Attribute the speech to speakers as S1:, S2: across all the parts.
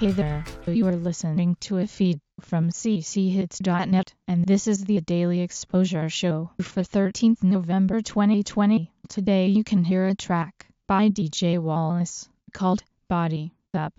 S1: Hey there, you are listening to a feed from cchits.net, and this is the Daily Exposure Show for 13th November 2020. Today you can hear a track by DJ Wallace called Body Up.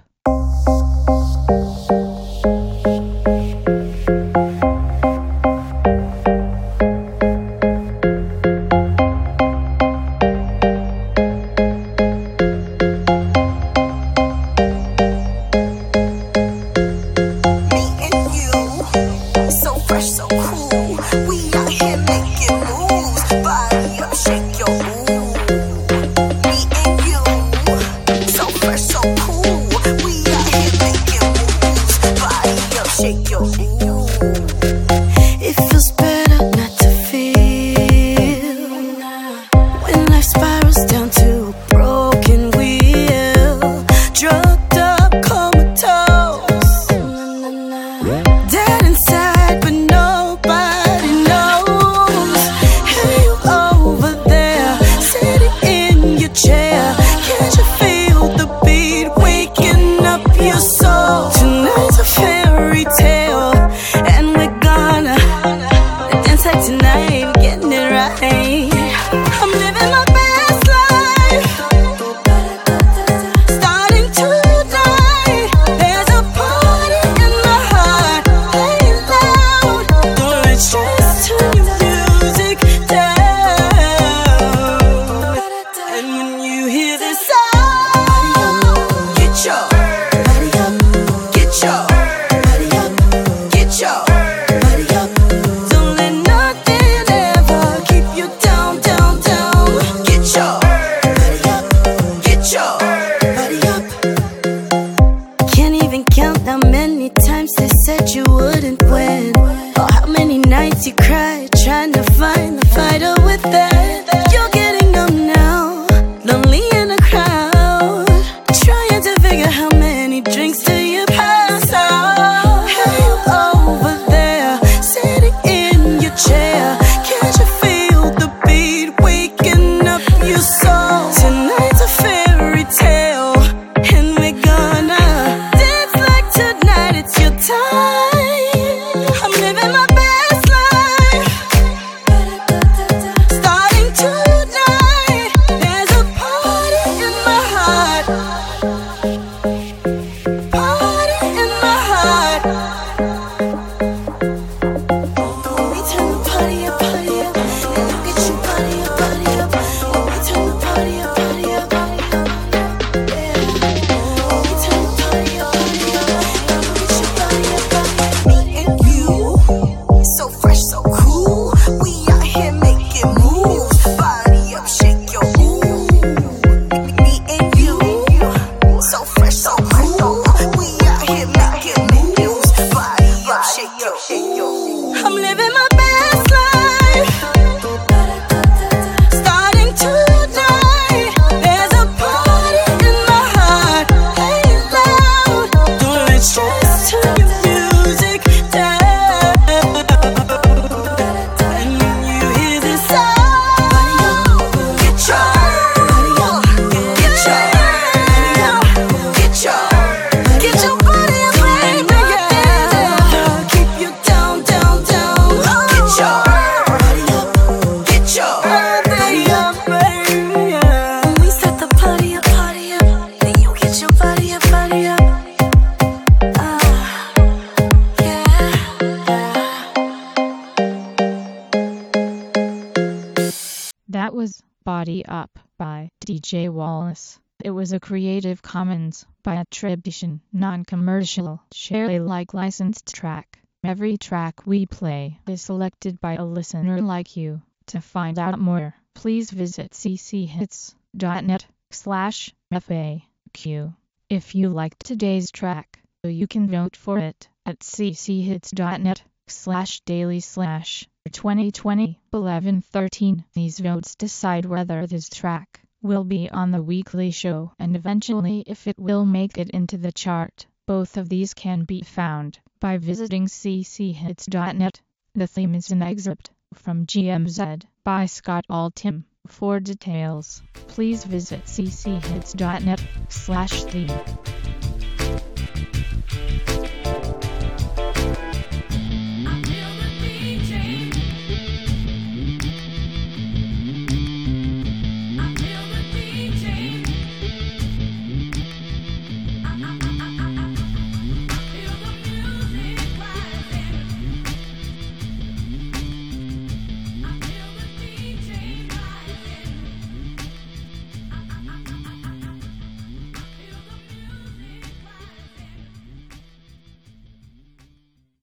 S2: It feels better not to feel when life spirals down to a broken wheel, drugged up, comatose, dead inside but nobody knows. Hey, you over there, sitting in your chair, can't you feel the beat waking up your soul? Tonight's a fairy tale, and we're gonna dance like tonight, getting it right. I'm living my best life, starting tonight. There's a party in my heart, playing loud. Don't let stress turn your music down. And when you hear this sound, get your don't let nothing ever keep you down, down, down. Get your body up. Can't even count how many times they said you wouldn't win, or how many nights you cried trying to find the fighter within. You're getting numb now, lonely in a crowd, trying to figure how many drinks till you pass out. Hey, you over there, sitting in your chair, can't you feel the beat waking up your soul? Tonight's a fairy tale, and we're gonna dance like tonight it's your time. I'm living my best life, starting tonight. There's a party in my heart, party in my heart. When we turn the party up, and you get your body up, When we turn the party up, yeah. When we turn the party up, and you get your body up, Me and you, so fresh, so cool. We out here making moves. Body up, shake your boo. Me and you, so fresh, so cool. We out here making moves. Body up, shake your boo. I'm living my best life, starting tonight. There's a party in my heart, playing loud. Don't let stress turn your music down. And when you hear this sound, get your body up, baby. Keep you down, down, down. Get your body up, baby. When we set the party up, then you get your body up, yeah.
S1: That was Body Up by DJ Wallace. It was a Creative Commons by attribution, non-commercial, share Alike licensed track. Every track we play is selected by a listener like you. To find out more, please visit cchits.net/FAQ. If you liked today's track, you can vote for it at cchits.net/daily/2020-1113. These votes decide whether this track will be on the weekly show and eventually if it will make it into the chart. Both of these can be found by visiting cchits.net. The theme is an excerpt from GMZ by Scott Altham. For details, please visit cchits.net/theme.